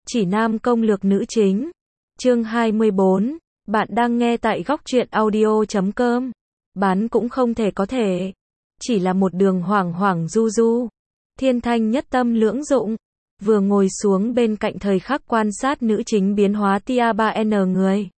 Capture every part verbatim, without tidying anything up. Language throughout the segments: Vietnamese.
Chỉ nam công lược nữ chính. Chương hai mươi bốn. Bạn đang nghe tại góc truyện audio chấm com. Bán cũng không thể có thể. Chỉ là một đường hoảng hoảng du du. Thiên Thanh nhất tâm lưỡng dụng. Vừa ngồi xuống bên cạnh thời khắc quan sát nữ chính biến hóa tia ba N người.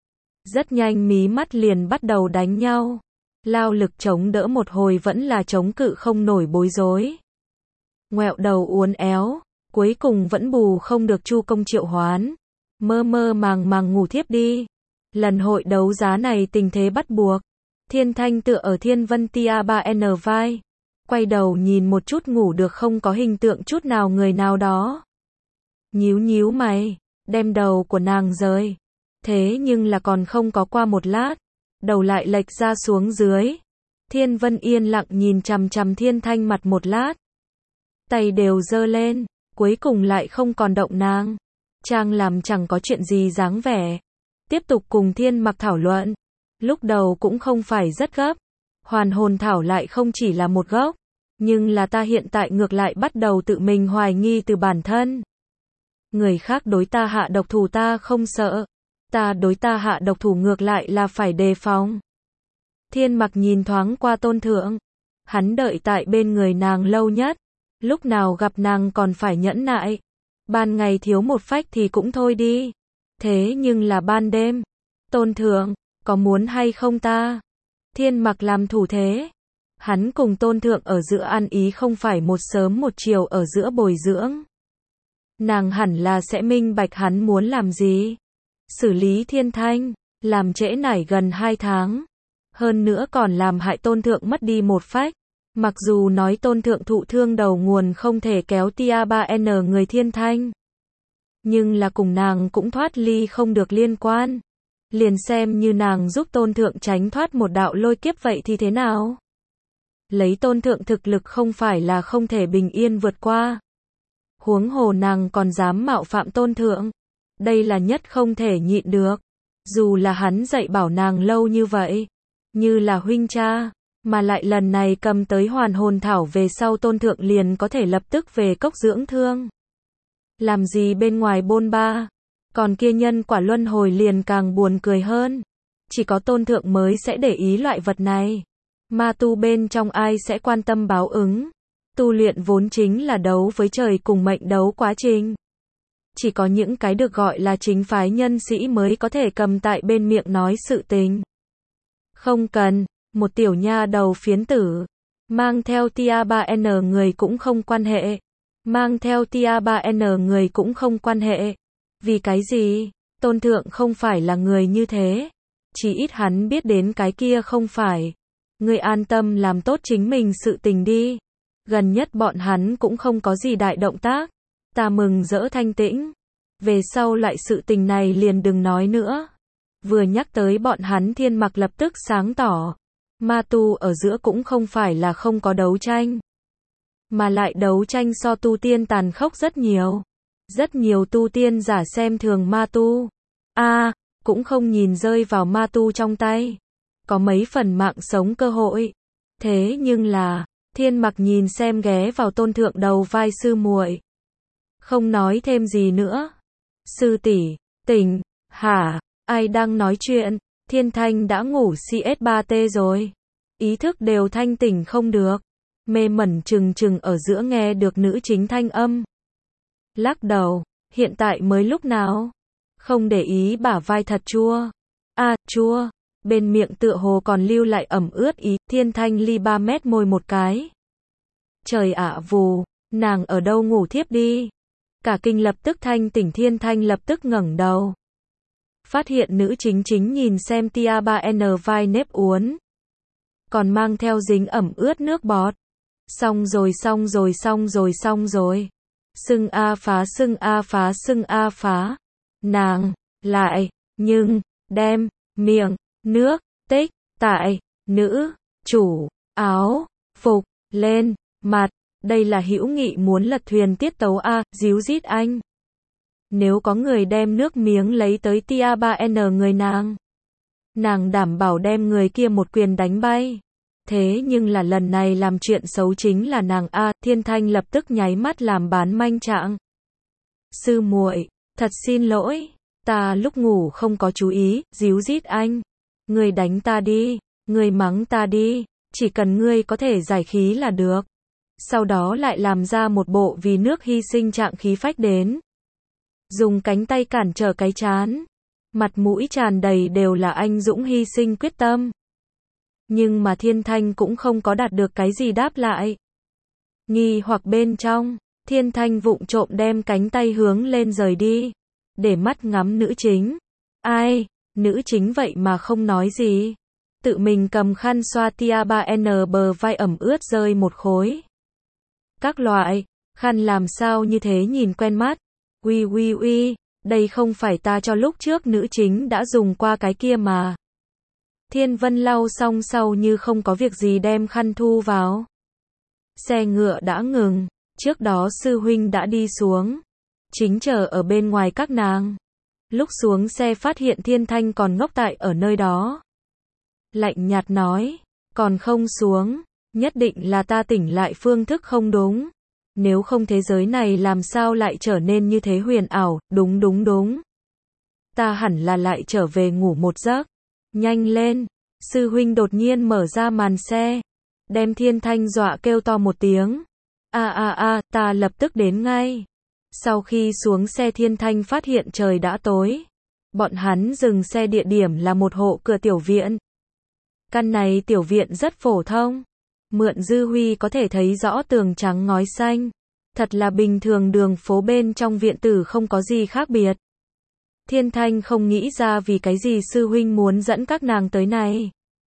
Rất nhanh mí mắt liền bắt đầu đánh nhau. Lao lực chống đỡ một hồi vẫn là chống cự không nổi bối rối. Ngoẹo đầu uốn éo. Cuối cùng vẫn bù không được Chu công triệu hoán. Mơ mơ màng màng ngủ thiếp đi. Lần hội đấu giá này tình thế bắt buộc. Thiên Thanh tựa ở Thiên Vân tia ba N vai. Quay đầu nhìn một chút ngủ được không có hình tượng chút nào người nào đó. Nhíu nhíu mày. Đem đầu của nàng rời. Thế nhưng là còn không có qua một lát. Đầu lại lệch ra xuống dưới. Thiên Vân yên lặng nhìn chằm chằm Thiên Thanh mặt một lát. Tay đều giơ lên. Cuối cùng lại không còn động nàng. Trang làm chẳng có chuyện gì dáng vẻ. Tiếp tục cùng Thiên Mặc thảo luận. Lúc đầu cũng không phải rất gấp. Hoàn hồn thảo lại không chỉ là một gốc. Nhưng là ta hiện tại ngược lại bắt đầu tự mình hoài nghi từ bản thân. Người khác đối ta hạ độc thủ ta không sợ. Ta đối ta hạ độc thủ ngược lại là phải đề phòng. Thiên Mặc nhìn thoáng qua Tôn Thượng. Hắn đợi tại bên người nàng lâu nhất. Lúc nào gặp nàng còn phải nhẫn nại. Ban ngày thiếu một phách thì cũng thôi đi. Thế nhưng là ban đêm. Tôn Thượng, có muốn hay không ta? Thiên Mặc làm thủ thế. Hắn cùng Tôn Thượng ở giữa ăn ý không phải một sớm một chiều ở giữa bồi dưỡng. Nàng hẳn là sẽ minh bạch hắn muốn làm gì. Xử lý Thiên Thanh, làm trễ nải gần hai tháng. Hơn nữa còn làm hại Tôn Thượng mất đi một phách. Mặc dù nói Tôn Thượng thụ thương đầu nguồn không thể kéo tia ba N người Thiên Thanh. Nhưng là cùng nàng cũng thoát ly không được liên quan. Liền xem như nàng giúp Tôn Thượng tránh thoát một đạo lôi kiếp vậy thì thế nào? Lấy Tôn Thượng thực lực không phải là không thể bình yên vượt qua. Huống hồ nàng còn dám mạo phạm Tôn Thượng. Đây là nhất không thể nhịn được. Dù là hắn dạy bảo nàng lâu như vậy. Như là huynh cha. Mà lại lần này cầm tới hoàn hồn thảo về sau Tôn Thượng liền có thể lập tức về cốc dưỡng thương. Làm gì bên ngoài bôn ba. Còn kia nhân quả luân hồi liền càng buồn cười hơn. Chỉ có Tôn Thượng mới sẽ để ý loại vật này. Ma tu bên trong ai sẽ quan tâm báo ứng. Tu luyện vốn chính là đấu với trời cùng mệnh đấu quá trình. Chỉ có những cái được gọi là chính phái nhân sĩ mới có thể cầm tại bên miệng nói sự tình. Không cần. Một tiểu nha đầu phiến tử. Mang theo tia ba N người cũng không quan hệ. Mang theo tia ba N người cũng không quan hệ. Vì cái gì? Tôn Thượng không phải là người như thế. Chỉ ít hắn biết đến cái kia không phải. Người an tâm làm tốt chính mình sự tình đi. Gần nhất bọn hắn cũng không có gì đại động tác. Ta mừng rỡ thanh tĩnh. Về sau lại sự tình này liền đừng nói nữa. Vừa nhắc tới bọn hắn Thiên Mặc lập tức sáng tỏ. Ma tu ở giữa cũng không phải là không có đấu tranh. Mà lại đấu tranh so tu tiên tàn khốc rất nhiều. Rất nhiều tu tiên giả xem thường ma tu. A, à, cũng không nhìn rơi vào ma tu trong tay. Có mấy phần mạng sống cơ hội. Thế nhưng là, Thiên Mặc nhìn xem ghé vào Tôn Thượng đầu vai sư muội. Không nói thêm gì nữa. Sư tỷ, tỉnh, hả, ai đang nói chuyện? Thiên Thanh đã ngủ C S ba T rồi. Ý thức đều thanh tỉnh không được. Mê mẩn trừng trừng ở giữa nghe được nữ chính thanh âm. Lắc đầu, hiện tại mới lúc nào? Không để ý bả vai thật chua. A, à, chua. Bên miệng tựa hồ còn lưu lại ẩm ướt ý. Thiên Thanh ly ba mét môi một cái. Trời ạ vù, nàng ở đâu ngủ thiếp đi. Cả kinh lập tức thanh tỉnh Thiên Thanh lập tức ngẩng đầu. Phát hiện nữ chính chính nhìn xem tia ba N vai nếp uốn. Còn mang theo dính ẩm ướt nước bọt. Xong rồi xong rồi xong rồi xong rồi. Sưng a phá sưng a phá sưng a phá. Nàng, lại, nhưng, đem, miệng, nước, tích, tại, nữ, chủ, áo, phục, lên, mặt. Đây là hữu nghị muốn lật thuyền tiết tấu a, díu dít anh. Nếu có người đem nước miếng lấy tới tia ba N người nàng. Nàng đảm bảo đem người kia một quyền đánh bay. Thế nhưng là lần này làm chuyện xấu chính là nàng A, Thiên Thanh lập tức nháy mắt làm bán manh trạng. Sư muội, Thật xin lỗi, ta lúc ngủ không có chú ý, díu dít anh. Người đánh ta đi, người mắng ta đi, chỉ cần ngươi có thể giải khí là được. Sau đó lại làm ra một bộ vì nước hy sinh trạng khí phách đến. Dùng cánh tay cản trở cái trán. Mặt mũi tràn đầy đều là anh dũng hy sinh quyết tâm. Nhưng mà Thiên Thanh cũng không có đạt được cái gì đáp lại. Nghi hoặc bên trong, Thiên Thanh vụng trộm đem cánh tay hướng lên rời đi. Để mắt ngắm nữ chính. Ai, nữ chính vậy mà không nói gì. Tự mình cầm khăn xoa tia ba N bờ vai ẩm ướt rơi một khối. Các loại, khăn làm sao như thế nhìn quen mắt. Ui ui ui, đây không phải ta cho lúc trước nữ chính đã dùng qua cái kia mà. Thiên Vân lau xong sau như không có việc gì đem khăn thu vào. Xe ngựa đã ngừng, trước đó sư huynh đã đi xuống. Chính chờ ở bên ngoài các nàng. Lúc xuống xe phát hiện Thiên Thanh còn ngốc tại ở nơi đó. Lạnh nhạt nói, còn không xuống, nhất định là ta tỉnh lại phương thức không đúng. Nếu không thế giới này làm sao lại trở nên như thế huyền ảo, đúng đúng đúng. Ta hẳn là lại trở về ngủ một giấc. Nhanh lên, sư huynh đột nhiên mở ra màn xe. Đem Thiên Thanh dọa kêu to một tiếng. A a a, ta lập tức đến ngay. Sau khi xuống xe Thiên Thanh phát hiện trời đã tối. Bọn hắn dừng xe địa điểm là một hộ cửa tiểu viện. Căn này tiểu viện rất phổ thông. Mượn dư huy có thể thấy rõ tường trắng ngói xanh. Thật là bình thường, đường phố bên trong viện tử không có gì khác biệt. Thiên Thanh không nghĩ ra vì cái gì sư huynh muốn dẫn các nàng tới này.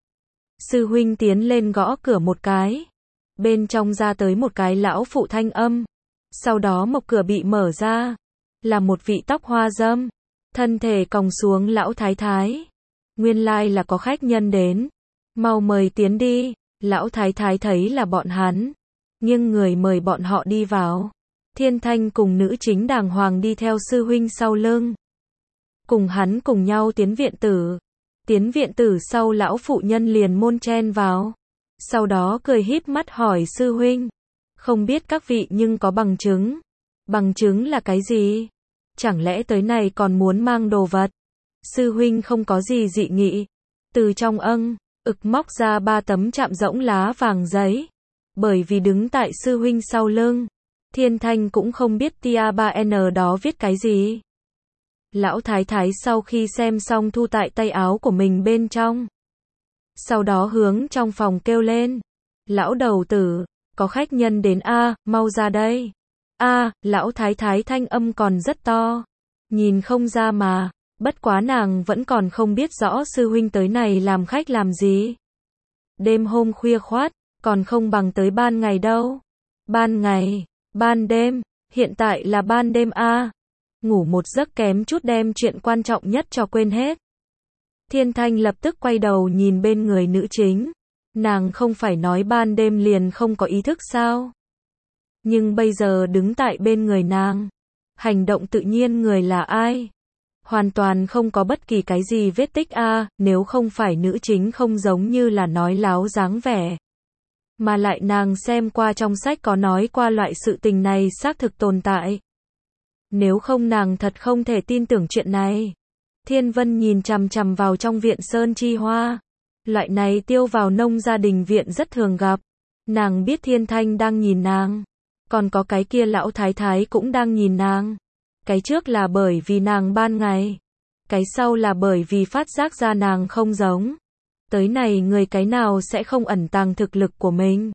Sư huynh tiến lên gõ cửa một cái. Bên trong ra tới một cái lão phụ thanh âm. Sau đó một cửa bị mở ra. Là một vị tóc hoa râm. Thân thể còng xuống lão thái thái. Nguyên lai là có khách nhân đến. Mau mời tiến đi. Lão thái thái thấy là bọn hắn. Nhưng người mời bọn họ đi vào. Thiên Thanh cùng nữ chính đàng hoàng đi theo sư huynh sau lưng. Cùng hắn cùng nhau tiến viện tử. Tiến viện tử sau lão phụ nhân liền môn chen vào. Sau đó cười híp mắt hỏi sư huynh. Không biết các vị nhưng có bằng chứng. Bằng chứng là cái gì? Chẳng lẽ tới này còn muốn mang đồ vật? Sư huynh không có gì dị nghị. Từ trong âng, ực móc ra ba tấm chạm rỗng lá vàng giấy. Bởi vì đứng tại sư huynh sau lưng. Thiên Thanh cũng không biết tia ba N đó viết cái gì. Lão thái thái sau khi xem xong thu tại tay áo của mình bên trong. Sau đó hướng trong phòng kêu lên. Lão đầu tử, có khách nhân đến a, mau ra đây. A, lão thái thái thanh âm còn rất to. Nhìn không ra mà, bất quá nàng vẫn còn không biết rõ sư huynh tới này làm khách làm gì. Đêm hôm khuya khoát, còn không bằng tới ban ngày đâu. Ban ngày, ban đêm, hiện tại là ban đêm a. Ngủ một giấc kém chút đem chuyện quan trọng nhất cho quên hết. Thiên Thanh lập tức quay đầu nhìn bên người nữ chính. Nàng không phải nói ban đêm liền không có ý thức sao? Nhưng bây giờ đứng tại bên người nàng. Hành động tự nhiên người là ai? Hoàn toàn không có bất kỳ cái gì vết tích a, nếu không phải nữ chính không giống như là nói láo dáng vẻ. Mà lại nàng xem qua trong sách có nói qua loại sự tình này xác thực tồn tại. Nếu không nàng thật không thể tin tưởng chuyện này. Thiên Vân nhìn chằm chằm vào trong viện sơn chi hoa. Loại này tiêu vào nông gia đình viện rất thường gặp. Nàng biết Thiên Thanh đang nhìn nàng. Còn có cái kia lão thái thái cũng đang nhìn nàng. Cái trước là bởi vì nàng ban ngày. Cái sau là bởi vì phát giác ra nàng không giống. Tới này người cái nào sẽ không ẩn tàng thực lực của mình.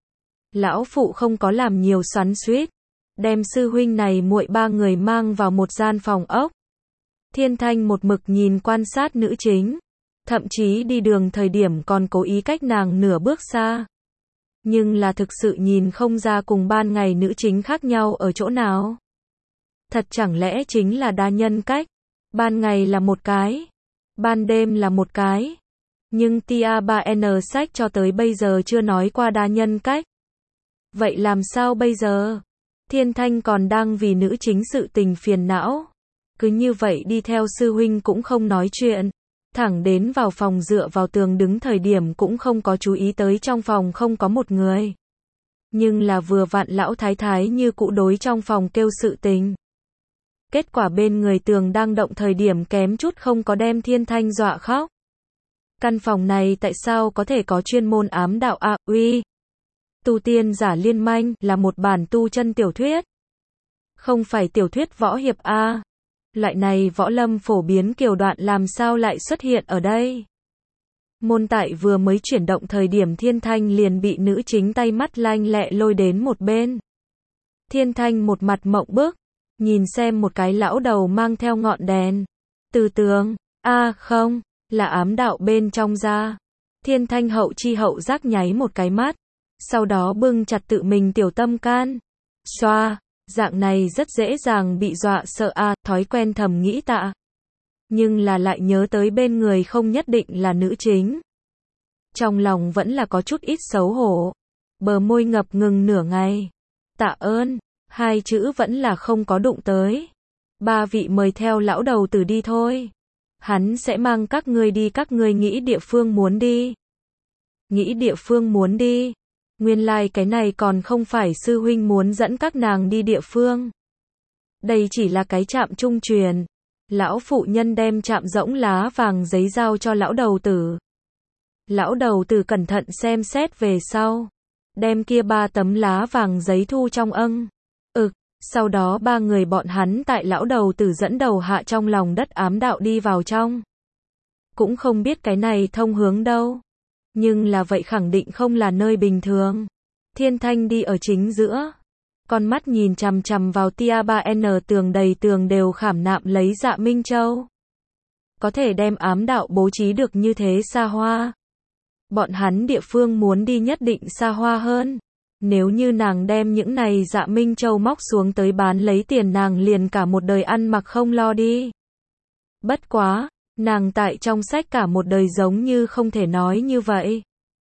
Lão phụ không có làm nhiều xoắn xuýt. Đem sư huynh này muội ba người mang vào một gian phòng ốc. Thiên Thanh một mực nhìn quan sát nữ chính. Thậm chí đi đường thời điểm còn cố ý cách nàng nửa bước xa. Nhưng là thực sự nhìn không ra cùng ban ngày nữ chính khác nhau ở chỗ nào. Thật chẳng lẽ chính là đa nhân cách. Ban ngày là một cái. Ban đêm là một cái. Nhưng tia ba N sách cho tới bây giờ chưa nói qua đa nhân cách. Vậy làm sao bây giờ? Thiên Thanh còn đang vì nữ chính sự tình phiền não. Cứ như vậy đi theo sư huynh cũng không nói chuyện. Thẳng đến vào phòng dựa vào tường đứng thời điểm cũng không có chú ý tới trong phòng không có một người. Nhưng là vừa vặn lão thái thái như cũ đối trong phòng kêu sự tình. Kết quả bên người tường đang động thời điểm kém chút không có đem Thiên Thanh dọa khóc. Căn phòng này tại sao có thể có chuyên môn ám đạo à, uy. Tu tiên giả liên manh là một bản tu chân tiểu thuyết. Không phải tiểu thuyết võ hiệp a. À. Loại này võ lâm phổ biến kiểu đoạn làm sao lại xuất hiện ở đây. Môn tại vừa mới chuyển động thời điểm Thiên Thanh liền bị nữ chính tay mắt lanh lẹ lôi đến một bên. Thiên Thanh một mặt mộng bức, nhìn xem một cái lão đầu mang theo ngọn đèn. Từ tường, a à, không, là ám đạo bên trong ra. Thiên Thanh hậu chi hậu giác nháy một cái mắt, sau đó bưng chặt tự mình tiểu tâm can. Xoa, dạng này rất dễ dàng bị dọa sợ a, à, thói quen thầm nghĩ tạ. Nhưng là lại nhớ tới bên người không nhất định là nữ chính. Trong lòng vẫn là có chút ít xấu hổ. Bờ môi ngập ngừng nửa ngày. Tạ ơn, hai chữ vẫn là không có đụng tới. Ba vị mời theo lão đầu tử đi thôi. Hắn sẽ mang các ngươi đi các ngươi nghĩ địa phương muốn đi. Nghĩ địa phương muốn đi. Nguyên lai like cái này còn không phải sư huynh muốn dẫn các nàng đi địa phương. Đây chỉ là cái trạm trung truyền. Lão phụ nhân đem trạm rỗng lá vàng giấy giao cho lão đầu tử. Lão đầu tử cẩn thận xem xét về sau. Đem kia ba tấm lá vàng giấy thu trong âng. Ực, sau đó ba người bọn hắn tại lão đầu tử dẫn đầu hạ trong lòng đất ám đạo đi vào trong. Cũng không biết cái này thông hướng đâu. Nhưng là vậy khẳng định không là nơi bình thường. Thiên Thanh đi ở chính giữa. Con mắt nhìn chằm chằm vào tia ba N tường đầy tường đều khảm nạm lấy Dạ Minh Châu. Có thể đem ám đạo bố trí được như thế xa hoa. Bọn hắn địa phương muốn đi nhất định xa hoa hơn. Nếu như nàng đem những này Dạ Minh Châu móc xuống tới bán lấy tiền nàng liền cả một đời ăn mặc không lo đi. Bất quá, nàng tại trong sách cả một đời giống như không thể nói như vậy.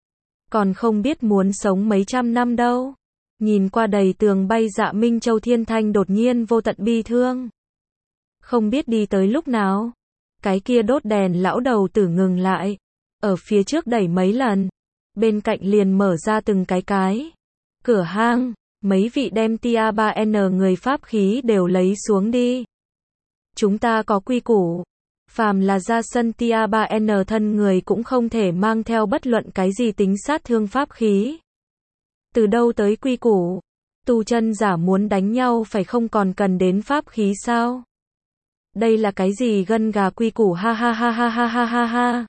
Còn không biết muốn sống mấy trăm năm đâu. Nhìn qua đầy tường bay Dạ Minh Châu Thiên Thanh đột nhiên vô tận bi thương. Không biết đi tới lúc nào. Cái kia đốt đèn lão đầu tử ngừng lại. Ở phía trước đẩy mấy lần. Bên cạnh liền mở ra từng cái cái. Cửa hang. Mấy vị đem tia ba N người pháp khí đều lấy xuống đi. Chúng ta có quy củ. Phàm là ra sân tia ba N thân người cũng không thể mang theo bất luận cái gì tính sát thương pháp khí. Từ đâu tới quy củ? Tu chân giả muốn đánh nhau phải không còn cần đến pháp khí sao? Đây là cái gì gân gà quy củ ha ha ha ha ha ha ha ha.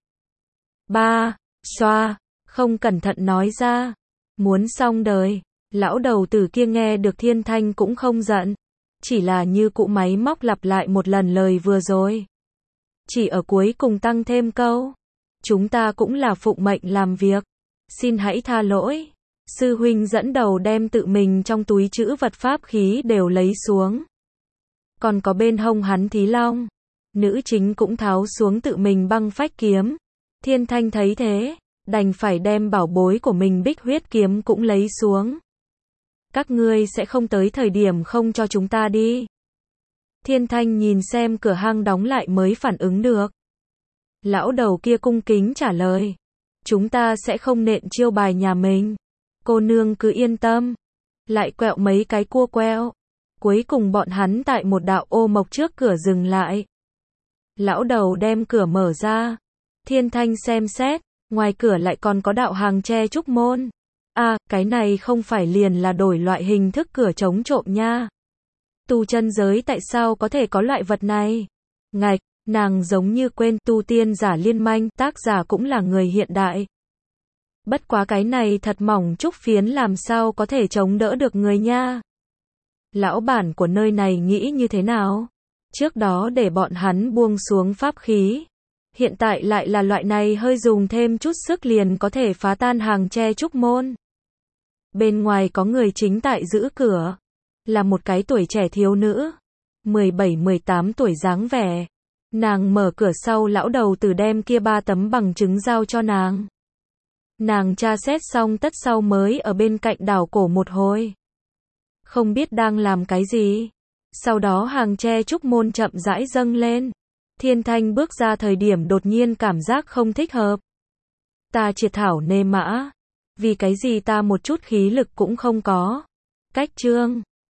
Ba, xoa, không cẩn thận nói ra. Muốn xong đời. Lão đầu tử kia nghe được Thiên Thanh cũng không giận. Chỉ là như cụ máy móc lặp lại một lần lời vừa rồi. Chỉ ở cuối cùng tăng thêm câu. Chúng ta cũng là phụng mệnh làm việc. Xin hãy tha lỗi. Sư huynh dẫn đầu đem tự mình trong túi trữ vật pháp khí đều lấy xuống. Còn có bên hông hắn Thí Long. Nữ chính cũng tháo xuống tự mình băng phách kiếm. Thiên Thanh thấy thế, đành phải đem bảo bối của mình Bích Huyết kiếm cũng lấy xuống. Các ngươi sẽ không tới thời điểm không cho chúng ta đi. Thiên Thanh nhìn xem cửa hang đóng lại mới phản ứng được. Lão đầu kia cung kính trả lời. Chúng ta sẽ không nện chiêu bài nhà mình. Cô nương cứ yên tâm. Lại quẹo mấy cái cua queo. Cuối cùng bọn hắn tại một đạo ô mộc trước cửa dừng lại. Lão đầu đem cửa mở ra. Thiên Thanh xem xét. Ngoài cửa lại còn có đạo hàng tre trúc môn. À, cái này không phải liền là đổi loại hình thức cửa chống trộm nha. Tu chân giới tại sao có thể có loại vật này? Ngạch, nàng giống như quên tu tiên giả liên manh, tác giả cũng là người hiện đại. Bất quá cái này thật mỏng trúc phiến làm sao có thể chống đỡ được người nha. Lão bản của nơi này nghĩ như thế nào? Trước đó để bọn hắn buông xuống pháp khí. Hiện tại lại là loại này hơi dùng thêm chút sức liền có thể phá tan hàng tre trúc môn. Bên ngoài có người chính tại giữ cửa. Là một cái tuổi trẻ thiếu nữ. mười bảy mười tám tuổi dáng vẻ. Nàng mở cửa sau lão đầu tử đem kia ba tấm bằng chứng giao cho nàng. Nàng tra xét xong tất sau mới ở bên cạnh đảo cổ một hồi. Không biết đang làm cái gì. Sau đó hàng tre trúc môn chậm rãi dâng lên. Thiên Thanh bước ra thời điểm đột nhiên cảm giác không thích hợp. Ta triệt thảo nê mã. Vì cái gì ta một chút khí lực cũng không có. Cách chương.